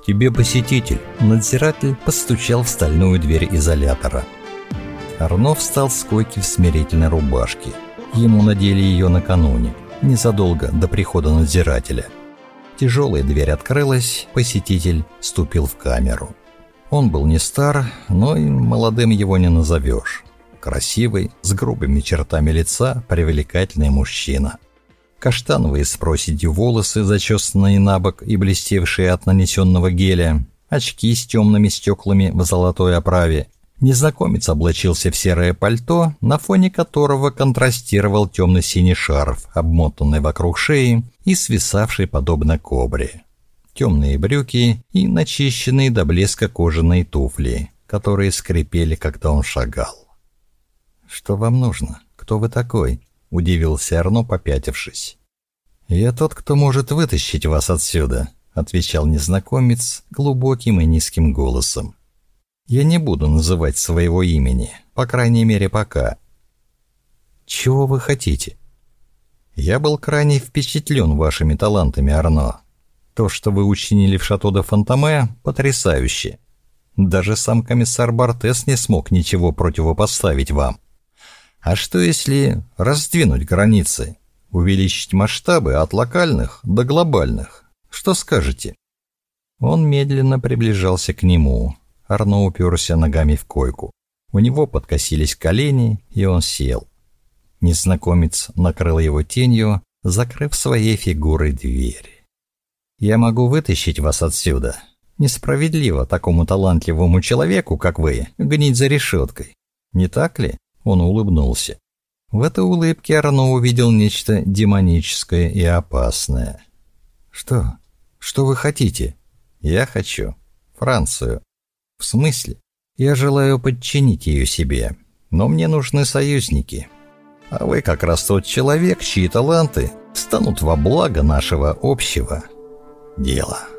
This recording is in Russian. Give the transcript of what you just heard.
«Тебе посетитель». Надзиратель постучал в стальную дверь изолятора. Арно встал с койки в смирительной рубашке. Ему надели ее накануне, незадолго до прихода надзирателя. Тяжелая дверь открылась, посетитель вступил в камеру. Он был не стар, но и молодым его не назовешь. Красивый, с грубыми чертами лица, привлекательный мужчина. Каштановые с проседью волосы, зачесанные набок и блестевшие от нанесенного геля, очки с темными стеклами в золотой оправе. Незнакомец облачился в серое пальто, на фоне которого контрастировал темно-синий шарф, обмотанный вокруг шеи и свисавший подобно кобре. Темные брюки и начищенные до блеска кожаные туфли, которые скрипели, когда он шагал. «Что вам нужно? Кто вы такой?» — удивился Арно, попятившись. «Я тот, кто может вытащить вас отсюда», — отвечал незнакомец глубоким и низким голосом. «Я не буду называть своего имени, по крайней мере, пока». «Чего вы хотите?» «Я был крайне впечатлен вашими талантами, Арно. То, что вы учинили в Шато де Фонтаме, потрясающе. Даже сам комиссар Бартес не смог ничего противопоставить вам. А что если раздвинуть границы, увеличить масштабы от локальных до глобальных? Что скажете?» Он медленно приближался к нему. Арно уперся ногами в койку. У него подкосились колени, и он сел. Незнакомец накрыл его тенью, закрыв своей фигурой дверь. «Я могу вытащить вас отсюда. Несправедливо такому талантливому человеку, как вы, гнить за решеткой. Не так ли?» Он улыбнулся. В этой улыбке Арно увидел нечто демоническое и опасное. «Что? Что вы хотите?» «Я хочу Францию». «В смысле? Я желаю подчинить ее себе, но мне нужны союзники. А вы как раз тот человек, чьи таланты станут во благо нашего общего дела».